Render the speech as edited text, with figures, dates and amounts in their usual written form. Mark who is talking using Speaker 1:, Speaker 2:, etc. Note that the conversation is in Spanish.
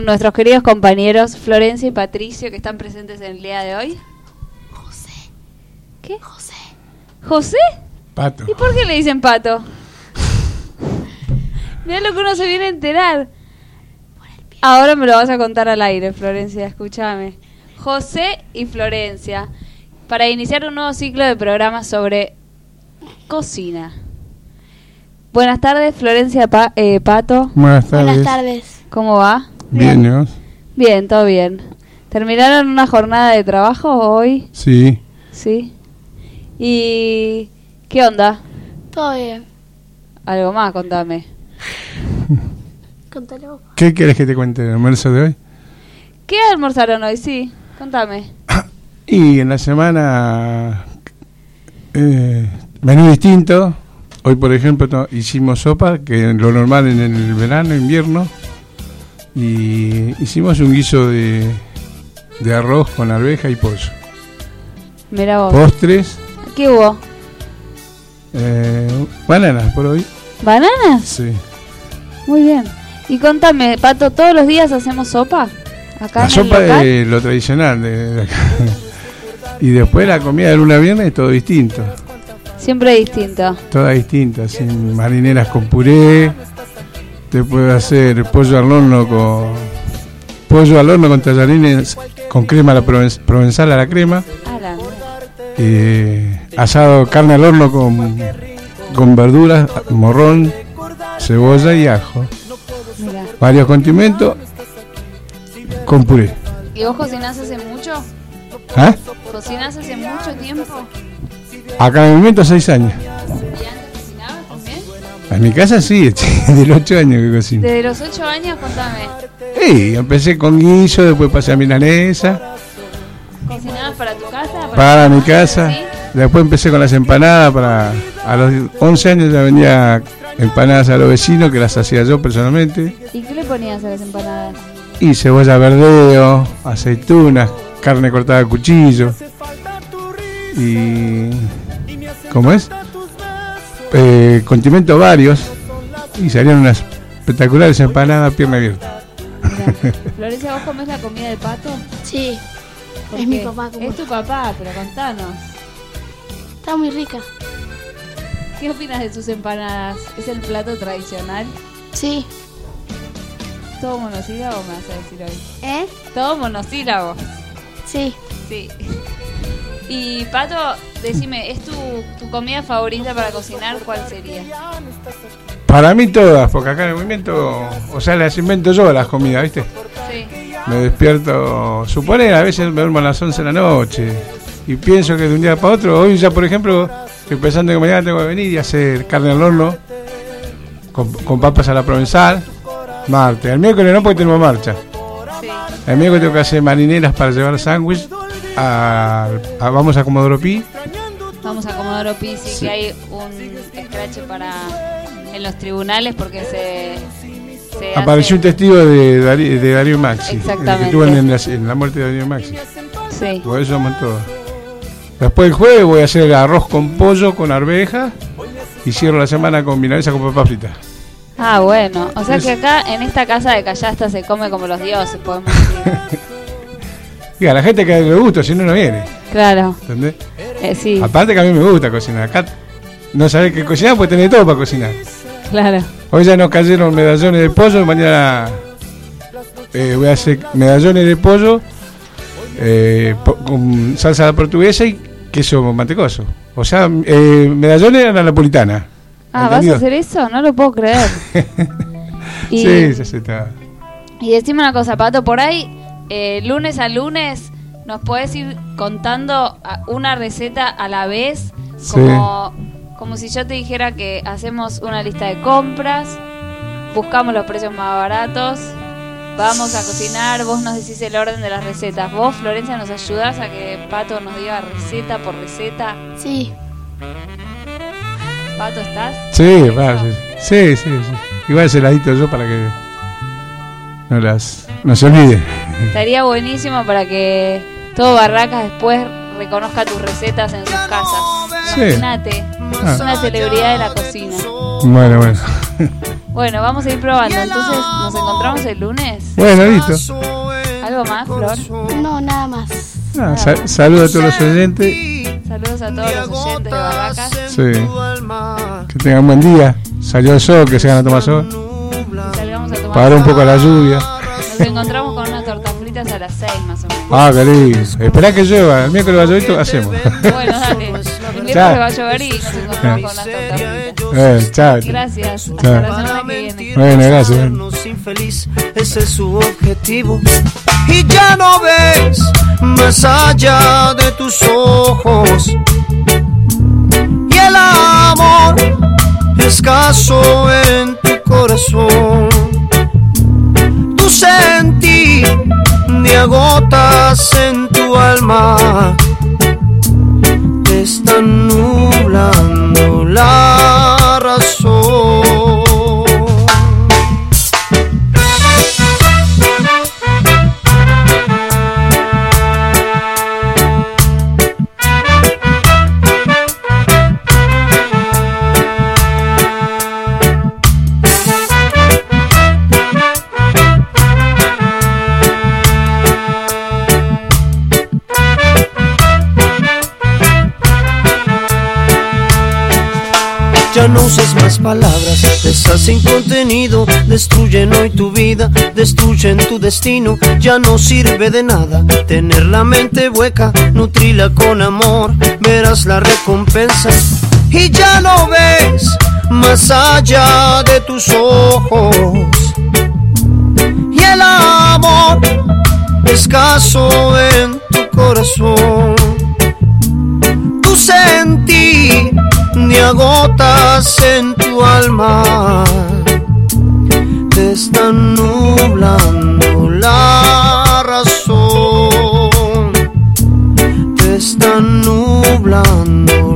Speaker 1: Nuestros queridos compañeros Florencia y Patricio, que están presentes en el día de hoy.
Speaker 2: José.
Speaker 1: ¿Qué?
Speaker 2: José.
Speaker 1: ¿José?
Speaker 3: Pato.
Speaker 1: ¿Y por qué le dicen Pato? Mirá lo que uno se viene a enterar. Ahora me lo vas a contar al aire, Florencia, escúchame. José y Florencia, para iniciar un nuevo ciclo de programas sobre cocina. Buenas tardes, Florencia, Pato.
Speaker 3: Buenas tardes.
Speaker 2: Buenas tardes.
Speaker 1: ¿Cómo va?
Speaker 3: Bien, ¿no?
Speaker 1: Bien, todo bien. ¿Terminaron una jornada de trabajo hoy?
Speaker 3: Sí.
Speaker 1: Sí. ¿Y qué onda?
Speaker 2: Todo bien.
Speaker 1: Algo más, contame.
Speaker 2: Contalo.
Speaker 3: ¿Qué quieres que te cuente el almuerzo de hoy?
Speaker 1: ¿Qué almorzaron hoy? Sí, contame.
Speaker 3: Y en la semana menú distinto. Hoy, por ejemplo, hicimos sopa, que es lo normal en el verano, invierno. Y hicimos un guiso de arroz con arveja y pollo.
Speaker 1: Mirá vos.
Speaker 3: Postres.
Speaker 1: ¿Qué hubo?
Speaker 3: Bananas por hoy.
Speaker 1: ¿Bananas?
Speaker 3: Sí.
Speaker 1: Muy bien. Y contame, Pato, ¿todos los días hacemos sopa? Acá
Speaker 3: La
Speaker 1: en
Speaker 3: sopa
Speaker 1: el local.
Speaker 3: es lo tradicional de acá. Y después la comida de lunes a viernes es todo distinto.
Speaker 1: Siempre distinto.
Speaker 3: Todas distintas, sin marineras con puré. Te puedo hacer pollo al horno con tallarines con crema a la provenzal a la crema. Asado carne al horno con verduras, morrón, cebolla y ajo.
Speaker 1: Mirá.
Speaker 3: Varios condimentos con puré.
Speaker 1: ¿Y vos cocinás hace mucho?
Speaker 3: ¿Ah?
Speaker 1: ¿Cocinás hace mucho tiempo?
Speaker 3: Acá en el momento 6 años.
Speaker 1: ¿Y antes cocinabas también?
Speaker 3: En mi casa sí, de los 8 años que cocino.
Speaker 1: Desde los 8 años, contame.
Speaker 3: Sí, empecé con guiso, después pasé a milanesa.
Speaker 1: ¿Cocinabas para tu casa?
Speaker 3: Para mi
Speaker 1: tu
Speaker 3: casa.
Speaker 1: ¿Sí?
Speaker 3: Después empecé con las empanadas. A los 11 años ya vendía empanadas a los vecinos, que las hacía yo personalmente.
Speaker 1: ¿Y qué le ponías a las empanadas?
Speaker 3: Y cebolla verdeo, aceitunas, carne cortada a cuchillo. Y... ¿cómo es? Condimentos varios. Y salían unas espectaculares empanadas pierna abierta.
Speaker 1: Florencia, ¿vos comés la comida de Pato?
Speaker 2: Sí.
Speaker 1: ¿Por
Speaker 2: Es
Speaker 1: qué?
Speaker 2: mi papá.
Speaker 1: Es tu papá, pero contanos.
Speaker 2: Está muy rica.
Speaker 1: ¿Qué opinas de sus empanadas? ¿Es el plato tradicional?
Speaker 2: Sí.
Speaker 1: ¿Todo monosílabo me vas a decir hoy?
Speaker 2: ¿Eh?
Speaker 1: ¿Todo monosílabo?
Speaker 2: Sí.
Speaker 1: Sí. Y Pato, decime, ¿es tu comida favorita para cocinar? ¿Cuál sería?
Speaker 3: Para mí todas, porque acá en el movimiento, o sea, las invento yo las comidas, ¿viste?
Speaker 1: Sí.
Speaker 3: Me despierto, suponer, a veces me duermo a las 11 de la noche y pienso que de un día para otro, hoy ya por ejemplo, estoy pensando que mañana tengo que venir y hacer carne al horno con papas a la provenzal, martes. El miércoles no, porque tenemos marcha.
Speaker 1: Sí.
Speaker 3: El miércoles tengo que hacer marineras para llevar sándwich. Vamos a Comodoro Pi.
Speaker 1: Vamos a Comodoro Pi, sí,
Speaker 3: Sí.
Speaker 1: que hay un escrache en los tribunales porque se
Speaker 3: Apareció un
Speaker 1: hace...
Speaker 3: testigo de Darío Maxi.
Speaker 1: Exactamente.
Speaker 3: El que estuvo en la muerte de Darío Maxi.
Speaker 1: Sí.
Speaker 3: Por eso somos todos. Después el jueves voy a hacer arroz con pollo con arveja y cierro la semana con milanesa con papas fritas.
Speaker 1: Ah, bueno. O sea que acá en esta casa de Callasta se come como los dioses, podemos decir.
Speaker 3: Y a la gente que le gusta, si no, no viene.
Speaker 1: Claro.
Speaker 3: ¿Entendés?
Speaker 1: Sí,
Speaker 3: Aparte que a mí me gusta cocinar. Acá no sabés qué cocinar, pues tenés todo para cocinar.
Speaker 1: claro.
Speaker 3: Hoy ya nos cayeron medallones de pollo, mañana voy a hacer medallones de pollo con salsa a la portuguesa y queso mantecoso. O sea, medallones a la napolitana.
Speaker 1: Ah, ¿vas a hacer eso? No lo puedo creer. Y,
Speaker 3: Sí, se está.
Speaker 1: y decime una cosa, Pato, por ahí, lunes a lunes, ¿nos podés ir contando una receta a la vez? Como si yo te dijera que hacemos una lista de compras, buscamos los precios más baratos, vamos a cocinar, vos nos decís el orden de las recetas. Vos, Florencia, nos ayudás a que Pato nos diga receta por receta.
Speaker 2: Sí.
Speaker 1: Pato, ¿estás?
Speaker 3: Sí, sí. Igual ese ladito yo para que no se olvide.
Speaker 1: Estaría buenísimo para que todo Barracas después reconozca tus recetas en sus casas.
Speaker 3: Sí.
Speaker 1: Imagínate, es una celebridad de la cocina.
Speaker 3: Bueno.
Speaker 1: Bueno, vamos a ir probando. Entonces, ¿nos encontramos el lunes?
Speaker 3: Bueno, listo.
Speaker 1: ¿Algo más, Flor?
Speaker 2: No, nada más.
Speaker 3: Saludos a todos los oyentes.
Speaker 1: Saludos a todos los oyentes de Barracas.
Speaker 3: Sí. Que tengan buen día. Salió el sol, que se van a tomar sol.
Speaker 1: Y salgamos a tomar
Speaker 3: Parar un
Speaker 1: sol.
Speaker 3: poco la lluvia.
Speaker 1: Nos encontramos con unas tortas fritas a las 6 más o menos.
Speaker 3: Ah, qué lindo. Esperá que llueva. El miércoles va a llover, hacemos.
Speaker 1: Bueno, dale. El miércoles va a llover y nos encontramos con unas tortas fritas.
Speaker 3: Chao.
Speaker 1: Gracias.
Speaker 3: Chao.
Speaker 1: Hasta la semana que viene.
Speaker 3: Bueno, gracias.
Speaker 4: Infeliz, ese es su objetivo. Y ya no ves más allá de tus ojos. Y el amor escaso en tu corazón. Tu sentir de agotas en tu alma. Te están nublando la razón. Ya no uses más palabras, esas sin contenido. Destruyen hoy tu vida, destruyen tu destino. Ya no sirve de nada tener la mente hueca. Nutrila con amor, verás la recompensa. Y ya no ves más allá de tus ojos. Y el amor escaso en tu corazón. Tu sentir de agotas en tu alma. Te están nublando la razón. Te están nublando